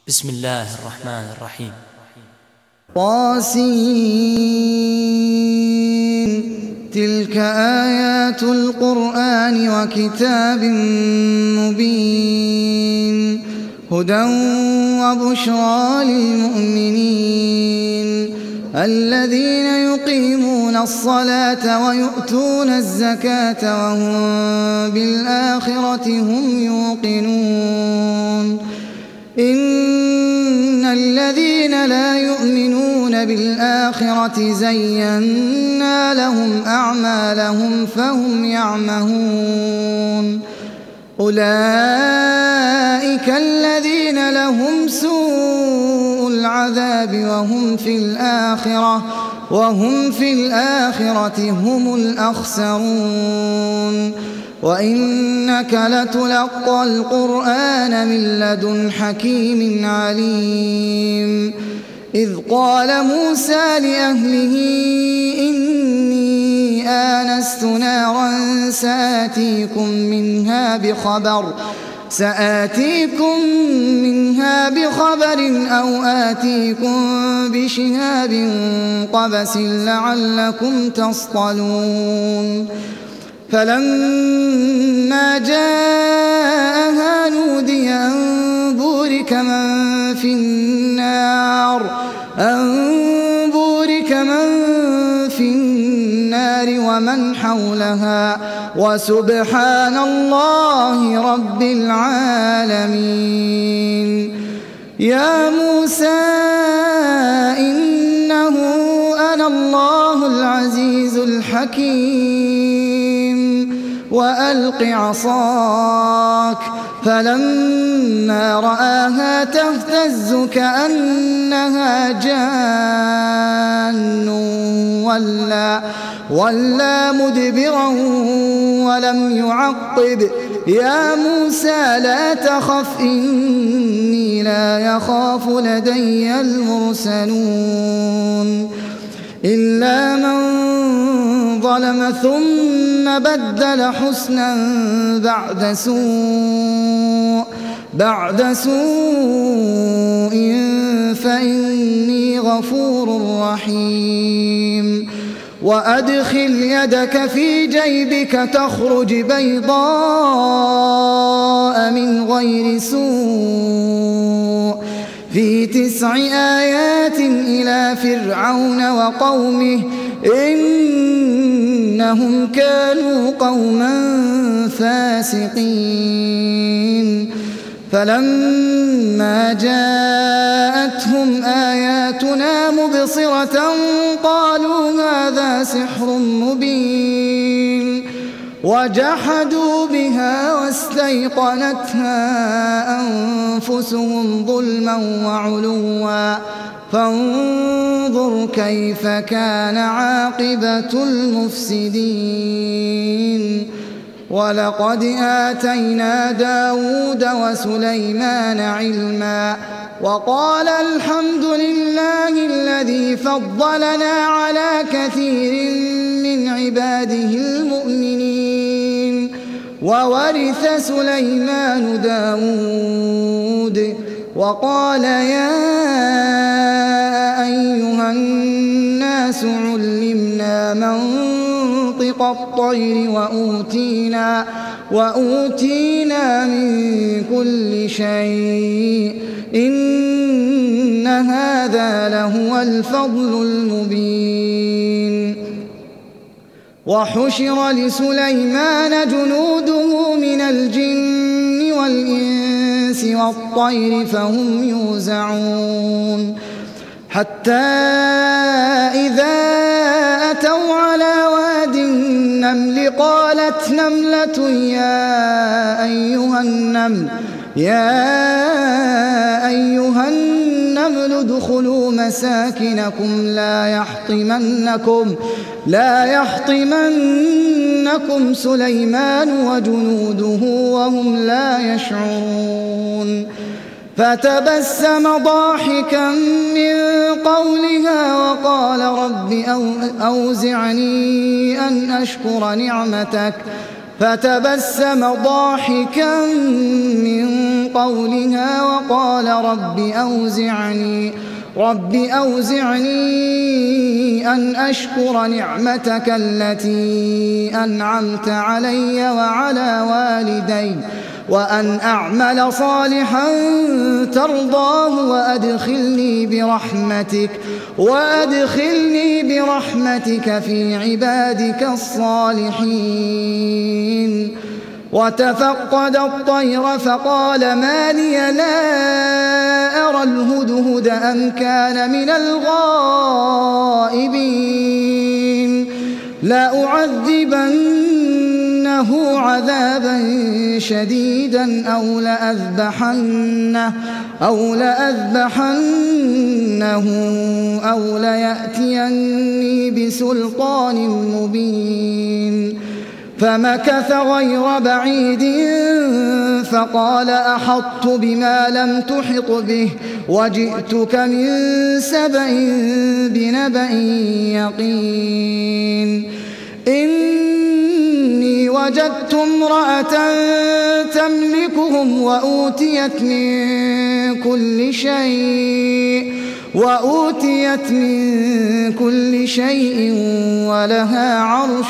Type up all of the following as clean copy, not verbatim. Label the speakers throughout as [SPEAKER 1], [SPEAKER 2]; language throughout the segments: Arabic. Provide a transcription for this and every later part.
[SPEAKER 1] بسم الله الرحمن الرحيم.
[SPEAKER 2] طاسين. تلك آيات القرآن وكتاب مبين، هدى وبشرى للمؤمنين الذين يقيمون الصلاة ويؤتون الزكاة وهم بالآخرة هم يوقنون. إن الذين لا يؤمنون بالآخرة زينا لهم أعمالهم فهم يعمهون. أولئك الذين لهم سوء العذاب وهم في الآخرة هم الأخسرون. وإنك لتلقى القرآن من لدن حكيم عليم. إذ قال موسى لأهله إني آنست نارا سآتيكم منها بخبر أو آتيكم بشهاب قبس لعلكم تصطلون. فلما جاءها نودي أن بورك من في النار ومن حولها وسبحان الله رب العالمين. يا موسى إنه أنا الله العزيز الحكيم وألق عصاك. فلما رآها تهتز كأنها جان ولا مدبرا ولم يعقب. يا موسى لا تخف إني لا يخاف لدي المرسلون. إلا من ظلم ثم بدل حسنا بعد سوء فإني غفور رحيم. وأدخل يدك في جيبك تخرج بيضاء من غير سوء في 9 آيات إلى فرعون وقومه إنهم كانوا قوما فاسقين. فلما جاءتهم آياتنا مبصرة قالوا هذا سحر مبين، وجحدوا بها واستيقنتها أنفسهم ظلما وعلوا فانظر كيف كان عاقبة المفسدين. ولقد آتينا داود وسليمان علما وقال الحمد لله الذي فضلنا على كثير من عباده المؤمنين. وورث سليمان داود وقال يا أيها الناس علمنا منطق الطير وأوتينا من كل شيء إن هذا لهو الفضل المبين. وحشر لسليمان جنوده من الجن والإنس والطير فهم يوزعون. حتى إذا أتوا على واد النمل قالت نملة يا أيها النمل ادخلوا مساكنكم لا يحطمنكم سليمان وجنوده وهم لا يشعرون. فتبسم ضاحكا من قولها وقال رب أوزعني أن فتبسم ضاحكا من قولها وقال رب أوزعني أن أشكر نعمتك التي أنعمت علي وعلى والدي وأن أعمل صالحا ترضاه وأدخلني برحمتك في عبادك الصالحين. وتفقد الطير فقال ما لي لا أرى الهدهد أم كان من الغائبين لأعذبنه عذابا شديدا أو لأذبحنه أو ليأتيني بسلطان مبين. فمكث غير بعيد فقال أحطت بما لم تحط به وجئتك من سبأ بنبأ يقين. إني وجدت امرأة تملكهم وأوتيت من كل شيء ولها عرش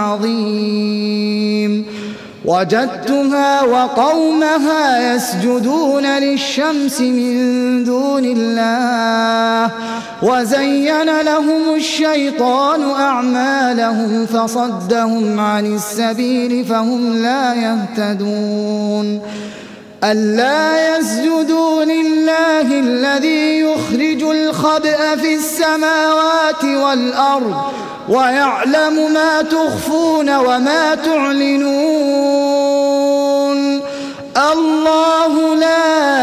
[SPEAKER 2] عظيم. وجدتها وقومها يسجدون للشمس من دون الله وزين لهم الشيطان أعمالهم فصدهم عن السبيل فهم لا يهتدون. ألا يسجدوا لله الذي يخرج الخبأ في السماوات والأرض ويعلم ما تخفون وما تعلنون. الله لا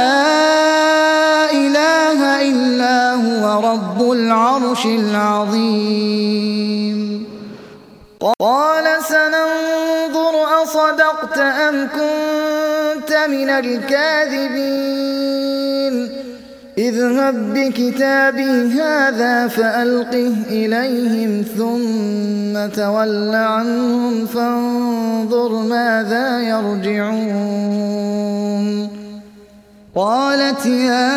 [SPEAKER 2] إله إلا هو رب العرش العظيم. قال سننظر أصدقت أم كنت من الكاذبين. اذهب بكتابي هذا فألقه إليهم ثم تول عنهم فانظر ماذا يرجعون. قالت يا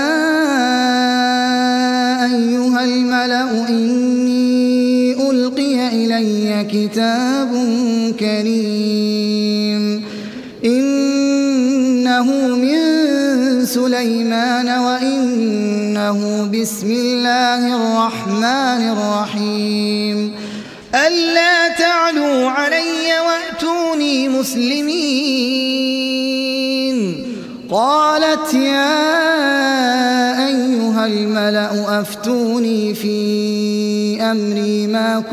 [SPEAKER 2] أيها الملأ إني ألقي إلي كتاب كريم إنه من سليمان وإنه بسم الله الرحمن الرحيم ألا تعلوا علي وأتوني مسلمين. قالت يا أيها الملأ أفتوني في أمري ما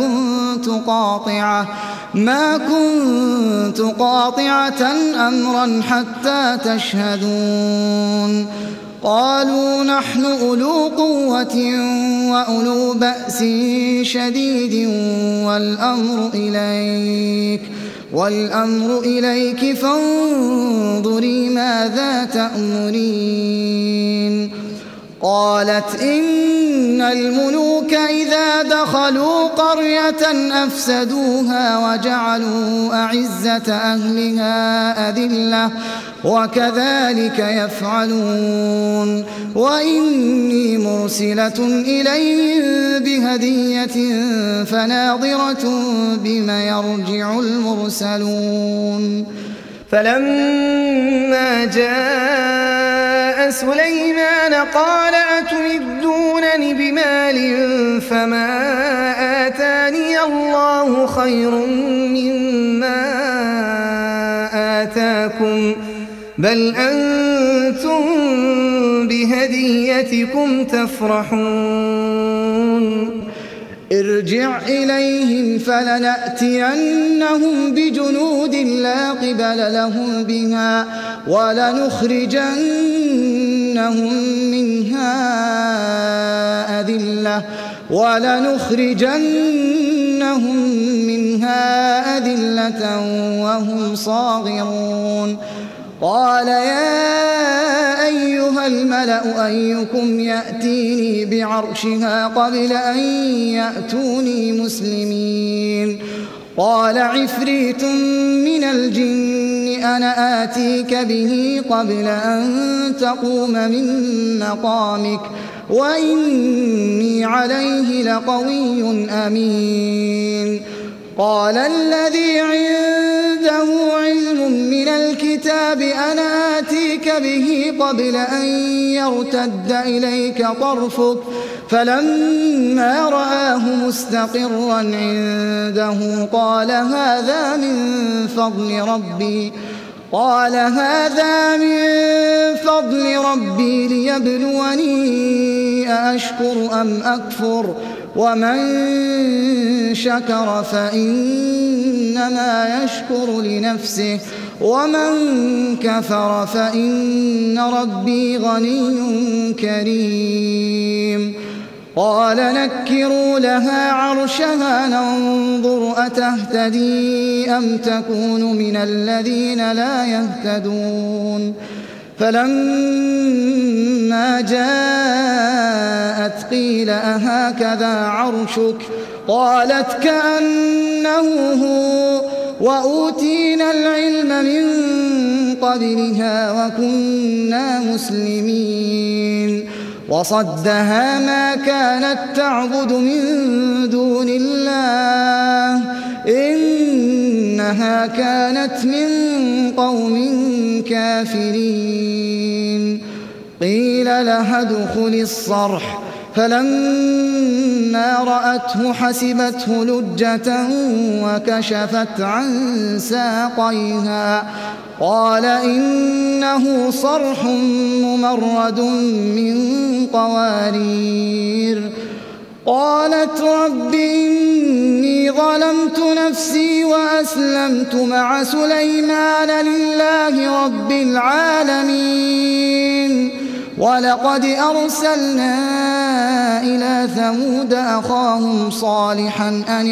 [SPEAKER 2] كنت قاطعة أمرا حتى تشهدون. قالوا نحن أولو قوة وأولو بأس شديد والأمر إليك فانظري ماذا تأمرين. قالت إن الملوك إذا دخلوا قرية أفسدوها وجعلوا أعزة أهلها أذلة وكذلك يفعلون. وإني مرسلة إليهم بهدية فناظرة بما يرجع المرسلون. فلما جاء سليمان قال أتمدونني بمال فما آتاني الله خير مما آتاكم بل أنتم بهديتكم تفرحون. ارجع إليهم فلنأتينهم بجنود لا قبل لهم بها ولنخرجنهم منها أذلة وهم صاغرون. قال يا أيها الملأ أيكم يأتيني بعرشها قبل أن يأتوني مسلمين. قال عفريت من الجن أنا آتيك به قبل أن تقوم من مقامك وإني عليه لقوي أمين. قال الذي عنده علم من الكتاب أنا آتيك به قبل أن يرتد إليك طرفك فلما رآه مستقرا عنده قال هذا من فضل ربي ليبلوني أأشكر أم أكفر ومن شكر فإنما يشكر لنفسه ومن كفر فإن ربي غني كريم. قال نكروا لها عرشها ننظر أتهتدي أم تكون من الذين لا يهتدون. فلما جاءت قيل أهكذا عرشك قالت كأنه هو وأوتينا العلم من قبلها وكنا مسلمين. وصدها ما كانت تعبد من دون الله إنها كانت من قوم كافرين. قيل لها ادخل الصرح فلما رأته حسبته لجة وكشفت عن ساقيها قال إنه صرح ممرد من قوارير. قالت رب إني ظلمت نفسي وأسلمت مع سليمان لله رب العالمين. ولقد أرسلنا إلى ثمود أخاهم صالحا أن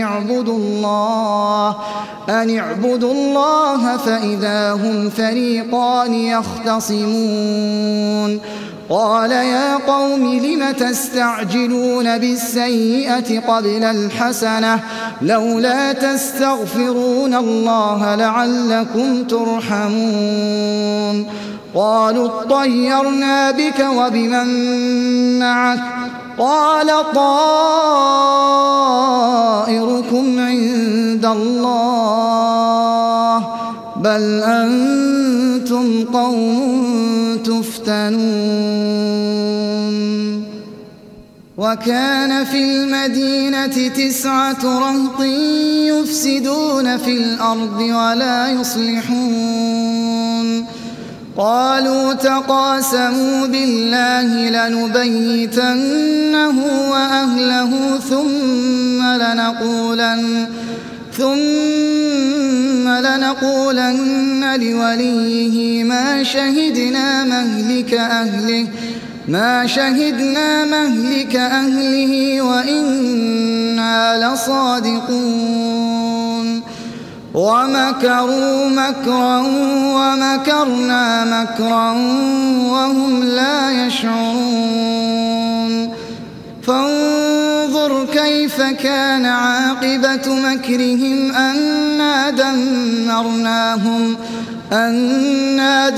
[SPEAKER 2] اعبدوا الله فإذا هم فريقان يختصمون. قال يا قوم لم تستعجلون بالسيئة قبل الحسنة لولا تستغفرون الله لعلكم ترحمون. قالوا اطيرنا بك وبمن معك قال طائركم عند الله بل أنتم قوم تفتنون. وكان في المدينة 9 رهط يفسدون في الأرض ولا يصلحون. قالوا تقاسموا بالله لنبيتنه وأهله ثم لنقولن لوليه ما شهدنا مهلك أهله وإنا لصادقون. ومكروا مكرا ومكرنا مكرا وهم لا يشعرون. فانظر كيف كان عاقبة مكرهم أنا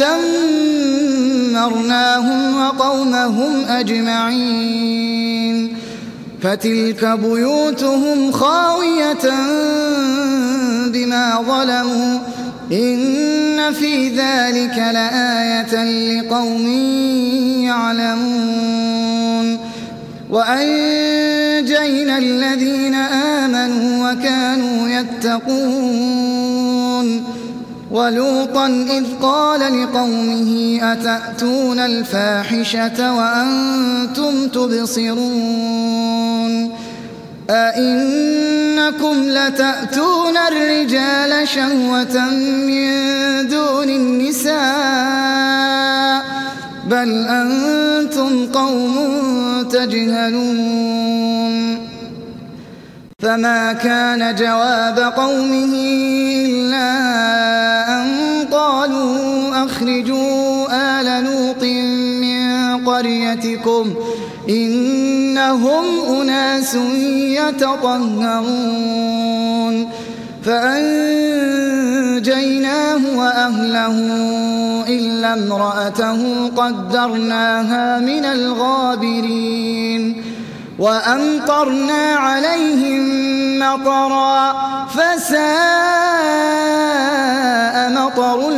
[SPEAKER 2] دمرناهم وقومهم أجمعين. فتلك بيوتهم خاوية بما ظلموا إن في ذلك لآية لقوم يعلمون. وأنجينا الذين آمنوا وكانوا يتقون. ولوطا إذ قال لقومه أتأتون الفاحشة وأنتم تبصرون أئنكم لتأتون الرجال شهوة من دون النساء بل أنتم قوم تجهلون. فما كان جواب قومه إلا أن قالوا أخرجوا آل لوط من قريتكم إنهم أناس يتطهرون. فأنجيناه وأهله إلا امرأته قدرناها من الغابرين وأمطرنا عليهم مطرا فساء مطر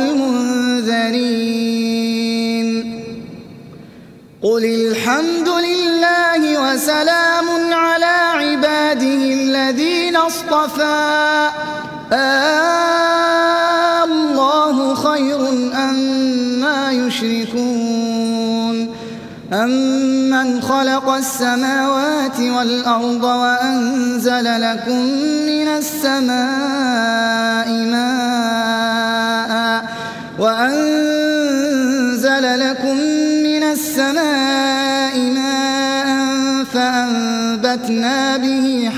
[SPEAKER 2] المنذرين قل الحمد لله وسلام على عباده الذين اصطفى الله خير أما يشركون أمن خلق السماوات والأرض وأنزل لكم من السماء ماء فأنبتنا به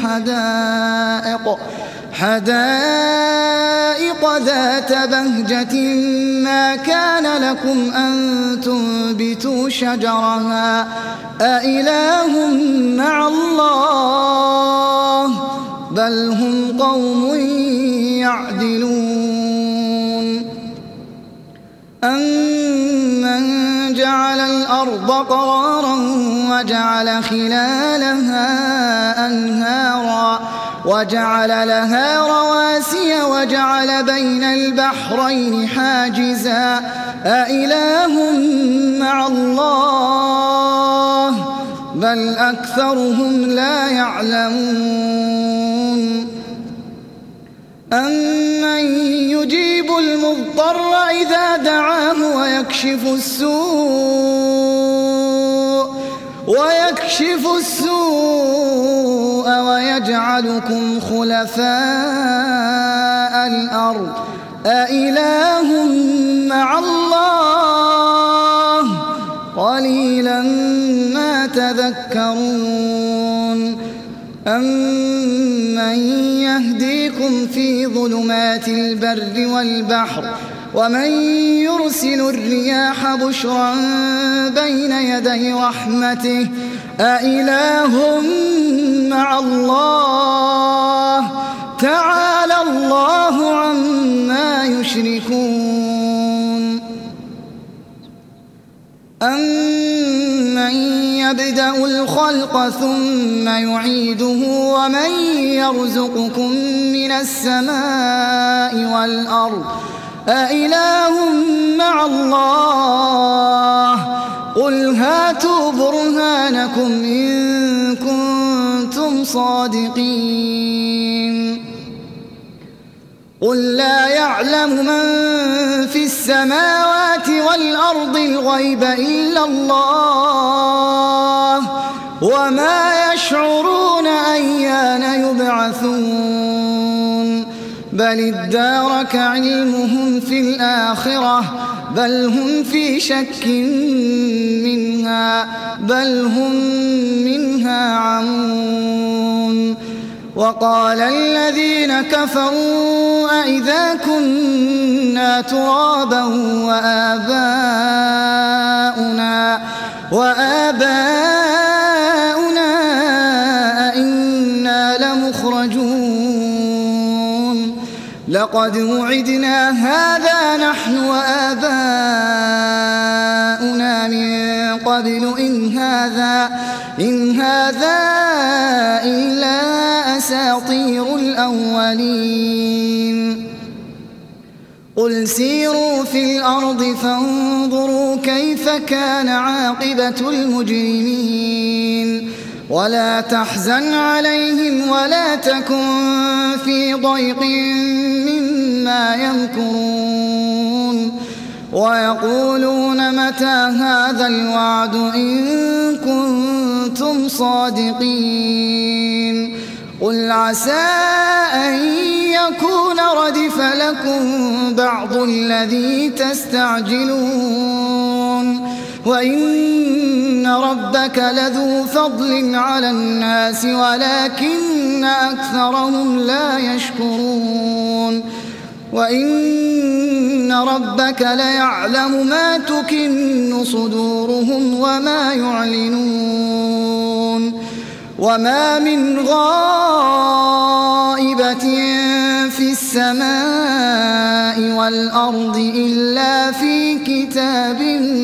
[SPEAKER 2] حدائق ذات بهجة ما كان لكم أن تنبتوا شجرها أإله مع الله بل هم قوم يعدلون أمن جعل الأرض قرارا وجعل خلالها أنهارا وجعل لها رواسي وجعل بين البحرين حاجزا أإله مع الله بل أكثرهم لا يعلمون أمن يجيب المضطر إذا دعاه ويكشف السوء ويجعلكم خلفاء الأرض أإله مع الله قليلا ما تذكرون أمن يهديكم في ظلمات البر والبحر ومن يرسل الرياح بشرا بين يدي رحمته أإله مع الله تعالى الله عما يشركون أمن يبدأ الخلق ثم يعيده ومن يرزقكم من السماء والأرض أإله مع الله قل هاتوا برهانكم إن كنتم صادقين قل لا يعلم من في السماوات والأرض الغيب إلا الله وما يشعرون أيان يبعثون بل ادارك علمهم في الآخرة بل هم في شك منها بل هم منها عمون وقال الذين كفروا أئذا كنا ترابا وآباؤنا أئنا لمخرجون لقد وعدنا هذا نحن وآباؤنا من قبل إن هذا إلا أساطير الأولين قل سيروا في الأرض فانظروا كيف كان عاقبة المجرمين ولا تحزن عليهم ولا تكن في ضيق مما يمكرون ويقولون متى هذا الوعد إن كنتم صادقين قل عسى أن يكون ردف لكم بعض الذي تستعجلون وإن ربك لذو فضل على الناس ولكن أكثرهم لا يشكرون وإن ربك ليعلم ما تكن صدورهم وما يعلنون وما من غائبة في السماء السماء والأرض إلا في كتاب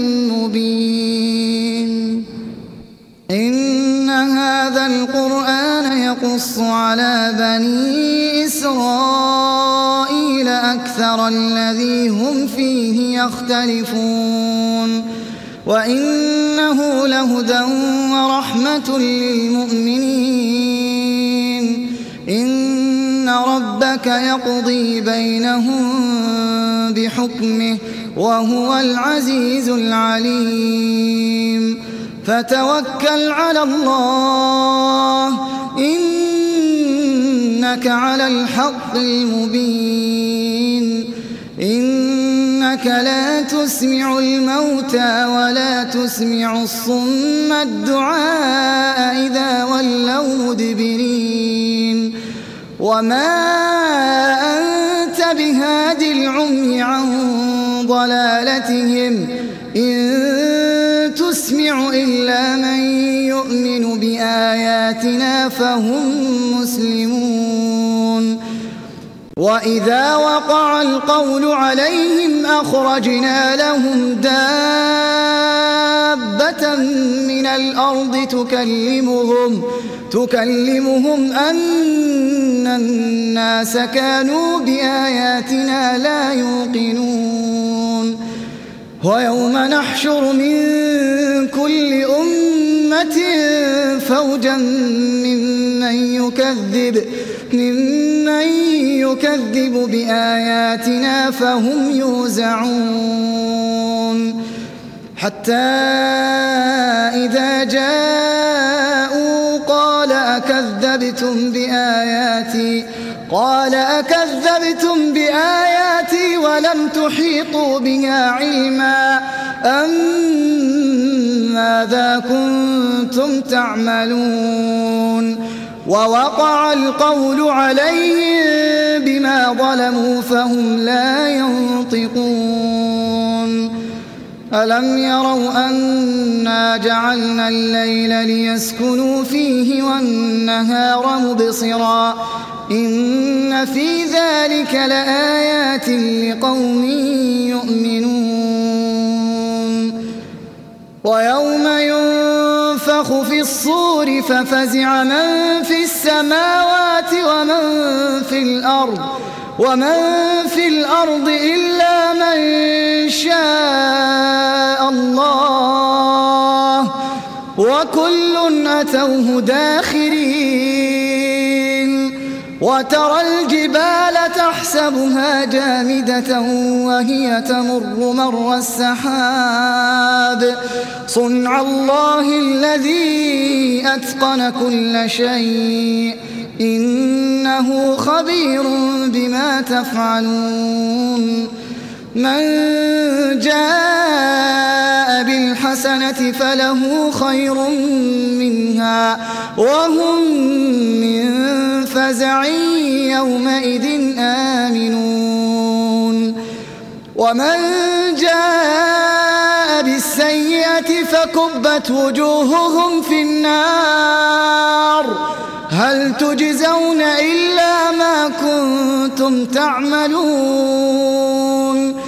[SPEAKER 2] مبين. إن هذا القرآن يقص على بني إسرائيل أكثر الذي هم فيه يختلفون وإنه لهدى ورحمة للمؤمنين. إن ربك يقضي بينهم بحكمه وهو العزيز العليم. فتوكل على الله إنك على الحق المبين. إنك لا تسمع الموتى ولا تسمع الصم الدعاء إذا ولوا مدبرين. وما أنت بهاد العمي عن ضلالتهم إن تسمع إلا من يؤمن بآياتنا فهم مسلمون. وإذا وقع القول عليهم أخرجنا لهم دابة من الأرض تكلمهم أن الناس كانوا بآياتنا لا يوقنون. ويوم نحشر من كل أمة فوجا ممن يكذب بآياتنا فهم يوزعون. حتى إذا جاءوا قال أكذبتم بآياتي ولم تحيطوا بها علما أم ماذا كنتم تعملون. ووقع القول عليهم بما ظلموا فهم لا ينطقون. ألم يروا أنا جعلنا الليل ليسكنوا فيه والنهار مبصرا إن في ذلك لآيات لقوم يؤمنون. ويوم ينفخ في الصور ففزع من في السماوات ومن في الأرض إلا من شاء الله وكل أتوه داخرين. وترى الجبال تحسبها جامدة وهي تمر مر السحاب صنع الله الذي أتقن كل شيء إنه خبير بما تفعلون. من جاء بالحسنة فله خير منها وهم من فزع يومئذ آمنون. ومن جاء بالسيئة فكبت وجوههم في النار هل تجزون إلا ما كنتم تعملون.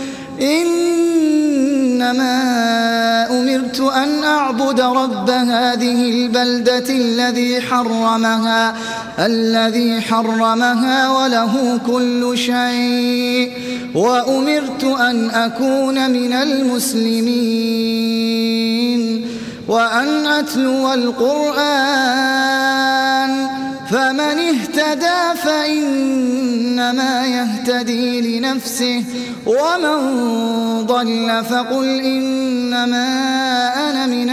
[SPEAKER 2] إنما أمرت أن أعبد رب هذه البلدة الذي حرمها وله كل شيء وأمرت أن أكون من المسلمين وأن أتلو القرآن فمن اهتدى فإنما يهتدي لنفسه ومن ضل فقل إنما أنا من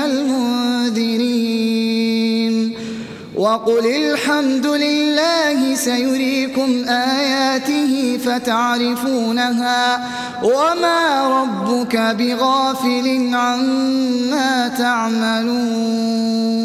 [SPEAKER 2] المنذرين. وقل الحمد لله سيريكم آياته فتعرفونها وما ربك بغافل عما تعملون.